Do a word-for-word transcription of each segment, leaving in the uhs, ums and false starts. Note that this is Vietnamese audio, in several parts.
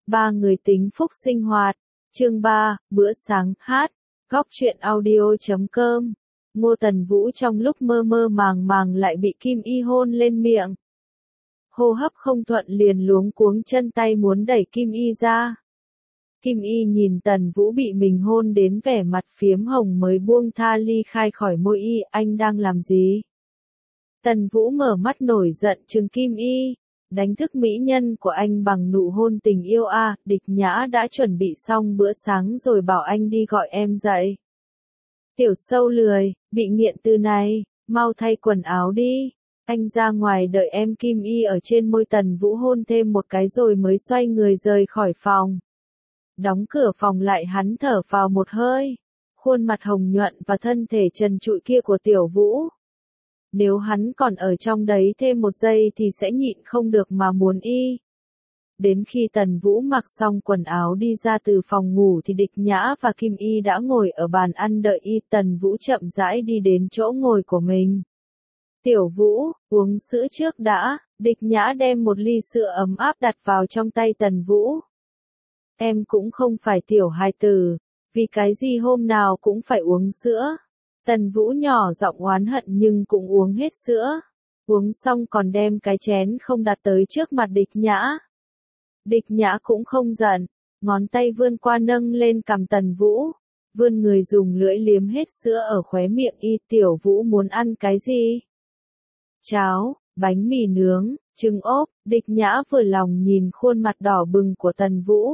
Ba người tính phúc sinh hoạt. Chương ba, bữa sáng hát. Góc truyện audio chấm com. Ngô Tần Vũ trong lúc mơ mơ màng màng lại bị Kim Y hôn lên miệng. Hô hấp không thuận liền luống cuống chân tay muốn đẩy Kim Y ra. Kim Y nhìn Tần Vũ bị mình hôn đến vẻ mặt phiếm hồng mới buông tha ly khai khỏi môi y, anh đang làm gì? Tần Vũ mở mắt nổi giận trừng Kim Y, đánh thức mỹ nhân của anh bằng nụ hôn tình yêu a, à, Địch Nhã đã chuẩn bị xong bữa sáng rồi bảo anh đi gọi em dậy. Tiểu sâu lười, bị nghiện từ này, mau thay quần áo đi. Anh ra ngoài đợi em. Kim Y ở trên môi Tần Vũ hôn thêm một cái rồi mới xoay người rời khỏi phòng. Đóng cửa phòng lại hắn thở phào một hơi. Khuôn mặt hồng nhuận và thân thể trần trụi kia của Tiểu Vũ. Nếu hắn còn ở trong đấy thêm một giây thì sẽ nhịn không được mà muốn y. Đến khi Tần Vũ mặc xong quần áo đi ra từ phòng ngủ thì Địch Nhã và Kim Y đã ngồi ở bàn ăn đợi y. Tần Vũ chậm rãi đi đến chỗ ngồi của mình. Tiểu Vũ, uống sữa trước đã. Địch Nhã đem một ly sữa ấm áp đặt vào trong tay Tần Vũ. Em cũng không phải tiểu hài tử, vì cái gì hôm nào cũng phải uống sữa. Tần Vũ nhỏ giọng oán hận nhưng cũng uống hết sữa. Uống xong còn đem cái chén không đặt tới trước mặt Địch Nhã. Địch Nhã cũng không giận, ngón tay vươn qua nâng lên cằm Tần Vũ. Vươn người dùng lưỡi liếm hết sữa ở khóe miệng y. Tiểu Vũ muốn ăn cái gì? Cháo, bánh mì nướng, trứng ốp. Địch Nhã vừa lòng nhìn khuôn mặt đỏ bừng của Tần Vũ.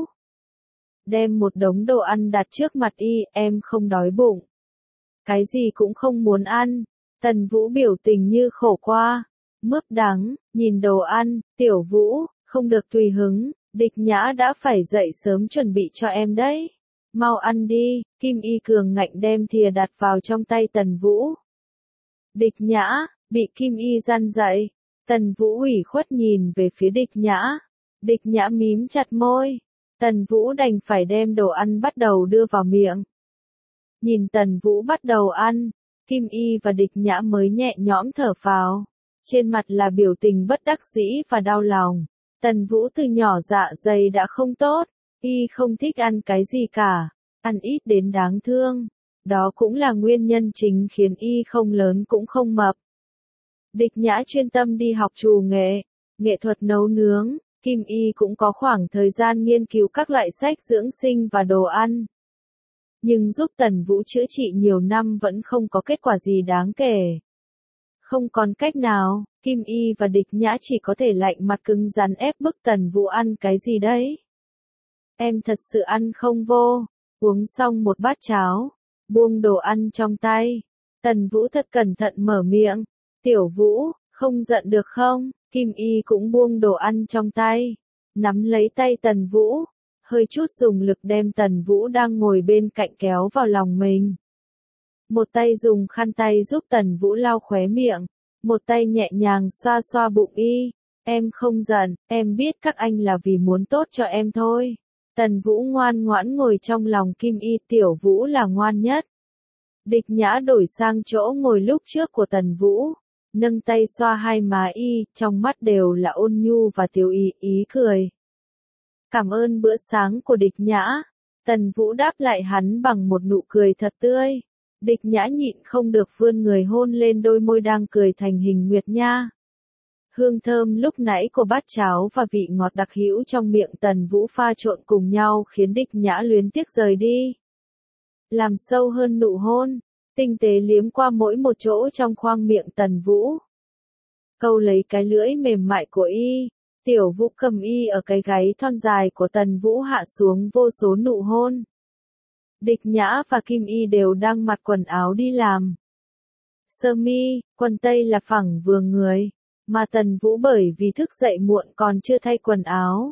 Đem một đống đồ ăn đặt trước mặt y, em không đói bụng. Cái gì cũng không muốn ăn. Tần Vũ biểu tình như khổ qua. Mướp đắng, nhìn đồ ăn. Tiểu Vũ, không được tùy hứng. Địch Nhã đã phải dậy sớm chuẩn bị cho em đấy. Mau ăn đi. Kim Y cường ngạnh đem thìa đặt vào trong tay Tần Vũ. Địch Nhã, bị Kim Y gian dậy. Tần Vũ ủy khuất nhìn về phía Địch Nhã. Địch Nhã mím chặt môi. Tần Vũ đành phải đem đồ ăn bắt đầu đưa vào miệng. Nhìn Tần Vũ bắt đầu ăn, Kim Y và Địch Nhã mới nhẹ nhõm thở phào. Trên mặt là biểu tình bất đắc dĩ và đau lòng. Tần Vũ từ nhỏ dạ dày đã không tốt, y không thích ăn cái gì cả, ăn ít đến đáng thương. Đó cũng là nguyên nhân chính khiến y không lớn cũng không mập. Địch Nhã chuyên tâm đi học trù nghệ, nghệ thuật nấu nướng. Kim Y cũng có khoảng thời gian nghiên cứu các loại sách dưỡng sinh và đồ ăn. Nhưng giúp Tần Vũ chữa trị nhiều năm vẫn không có kết quả gì đáng kể. Không còn cách nào, Kim Y và Địch Nhã chỉ có thể lạnh mặt cứng rắn ép bức Tần Vũ ăn cái gì đấy. Em thật sự ăn không vô. Uống xong một bát cháo, buông đồ ăn trong tay. Tần Vũ thật cẩn thận mở miệng. Tiểu Vũ, không giận được không? Kim Y cũng buông đồ ăn trong tay, nắm lấy tay Tần Vũ, hơi chút dùng lực đem Tần Vũ đang ngồi bên cạnh kéo vào lòng mình. Một tay dùng khăn tay giúp Tần Vũ lau khóe miệng, một tay nhẹ nhàng xoa xoa bụng y. Em không giận, em biết các anh là vì muốn tốt cho em thôi. Tần Vũ ngoan ngoãn ngồi trong lòng Kim Y. Tiểu Vũ là ngoan nhất. Địch Nhã đổi sang chỗ ngồi lúc trước của Tần Vũ. Nâng tay xoa hai má y, trong mắt đều là ôn nhu và tiểu ý, ý cười. Cảm ơn bữa sáng của Địch Nhã. Tần Vũ đáp lại hắn bằng một nụ cười thật tươi. Địch Nhã nhịn không được vươn người hôn lên đôi môi đang cười thành hình nguyệt nha. Hương thơm lúc nãy của bát cháo và vị ngọt đặc hữu trong miệng Tần Vũ pha trộn cùng nhau khiến Địch Nhã luyến tiếc rời đi. Làm sâu hơn nụ hôn. Tinh tế liếm qua mỗi một chỗ trong khoang miệng Tần Vũ. Câu lấy cái lưỡi mềm mại của y. Tiểu Vũ cầm y ở cái gáy thon dài của Tần Vũ hạ xuống vô số nụ hôn. Địch Nhã và Kim Y đều đang mặc quần áo đi làm. Sơ mi, quần tây là phẳng vừa người, mà Tần Vũ bởi vì thức dậy muộn còn chưa thay quần áo.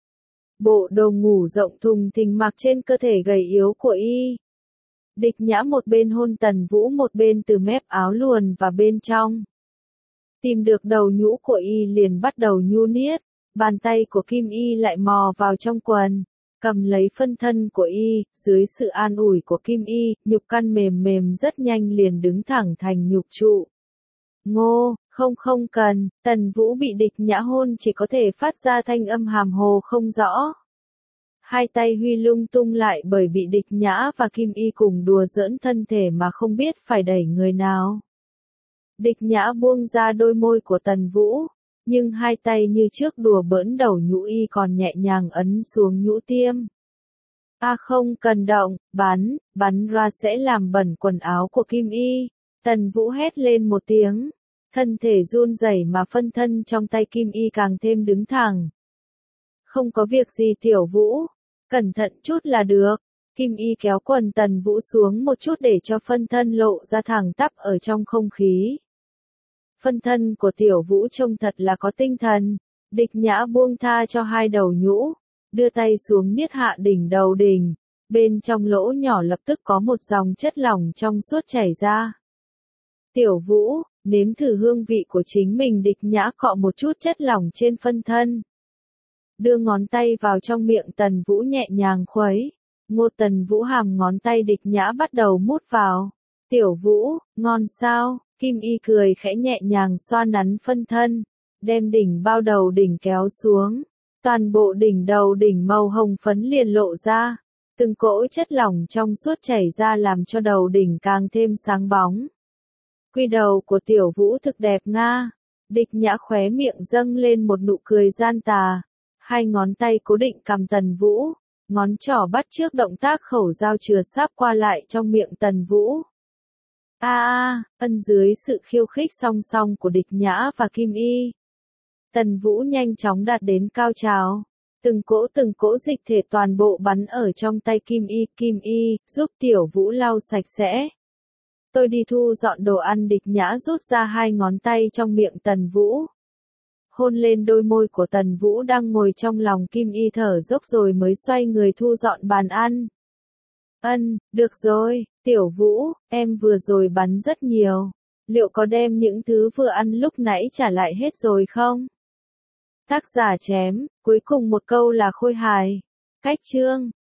Bộ đồ ngủ rộng thùng thình mặc trên cơ thể gầy yếu của y. Địch Nhã một bên hôn Tần Vũ một bên từ mép áo luồn vào bên trong. Tìm được đầu nhũ của y liền bắt đầu nhu niết, bàn tay của Kim Y lại mò vào trong quần, cầm lấy phân thân của y, dưới sự an ủi của Kim Y, nhục căn mềm mềm rất nhanh liền đứng thẳng thành nhục trụ. Ngô, không không cần, Tần Vũ bị Địch Nhã hôn chỉ có thể phát ra thanh âm hàm hồ không rõ. Hai tay huy lung tung lại bởi bị Địch Nhã và Kim Y cùng đùa giỡn thân thể mà không biết phải đẩy người nào. Địch Nhã buông ra đôi môi của Tần Vũ, nhưng hai tay như trước đùa bỡn đầu nhũ y còn nhẹ nhàng ấn xuống nhũ tiêm. A à không cần động, bắn, bắn ra sẽ làm bẩn quần áo của Kim Y. Tần Vũ hét lên một tiếng, thân thể run rẩy mà phân thân trong tay Kim Y càng thêm đứng thẳng. Không có việc gì Tiểu Vũ, cẩn thận chút là được. Kim Y kéo quần Tần Vũ xuống một chút để cho phân thân lộ ra thẳng tắp ở trong không khí. Phân thân của Tiểu Vũ trông thật là có tinh thần. Địch Nhã buông tha cho hai đầu nhũ, đưa tay xuống niết hạ đỉnh đầu đỉnh, bên trong lỗ nhỏ lập tức có một dòng chất lỏng trong suốt chảy ra. Tiểu Vũ, nếm thử hương vị của chính mình. Địch Nhã cọ một chút chất lỏng trên phân thân, đưa ngón tay vào trong miệng Tần Vũ nhẹ nhàng khuấy. Ngô Tần Vũ hàm ngón tay Địch Nhã bắt đầu mút vào. Tiểu Vũ, ngon sao? Kim Y cười khẽ nhẹ nhàng xoa nắn phân thân, đem đỉnh bao đầu đỉnh kéo xuống. Toàn bộ đỉnh đầu đỉnh màu hồng phấn liền lộ ra, từng cỗ chất lỏng trong suốt chảy ra làm cho đầu đỉnh càng thêm sáng bóng. Quy đầu của Tiểu Vũ thực đẹp nga. Địch Nhã khóe miệng dâng lên một nụ cười gian tà, hai ngón tay cố định cằm Tần Vũ, ngón trỏ bắt chước động tác khẩu dao chừa sáp qua lại trong miệng Tần Vũ. A a, ân dưới sự khiêu khích song song của Địch Nhã và Kim Y, Tần Vũ nhanh chóng đạt đến cao trào. Từng cỗ từng cỗ dịch thể toàn bộ bắn ở trong tay Kim Y. Kim Y, giúp Tiểu Vũ lau sạch sẽ. Tôi đi thu dọn đồ ăn. Địch Nhã rút ra hai ngón tay trong miệng Tần Vũ, hôn lên đôi môi của Tần Vũ đang ngồi trong lòng Kim Y thở dốc rồi mới xoay người thu dọn bàn ăn. Ân, được rồi, Tiểu Vũ, em vừa rồi bắn rất nhiều. Liệu có đem những thứ vừa ăn lúc nãy trả lại hết rồi không? Tác giả chém, cuối cùng một câu là khôi hài. Cách chương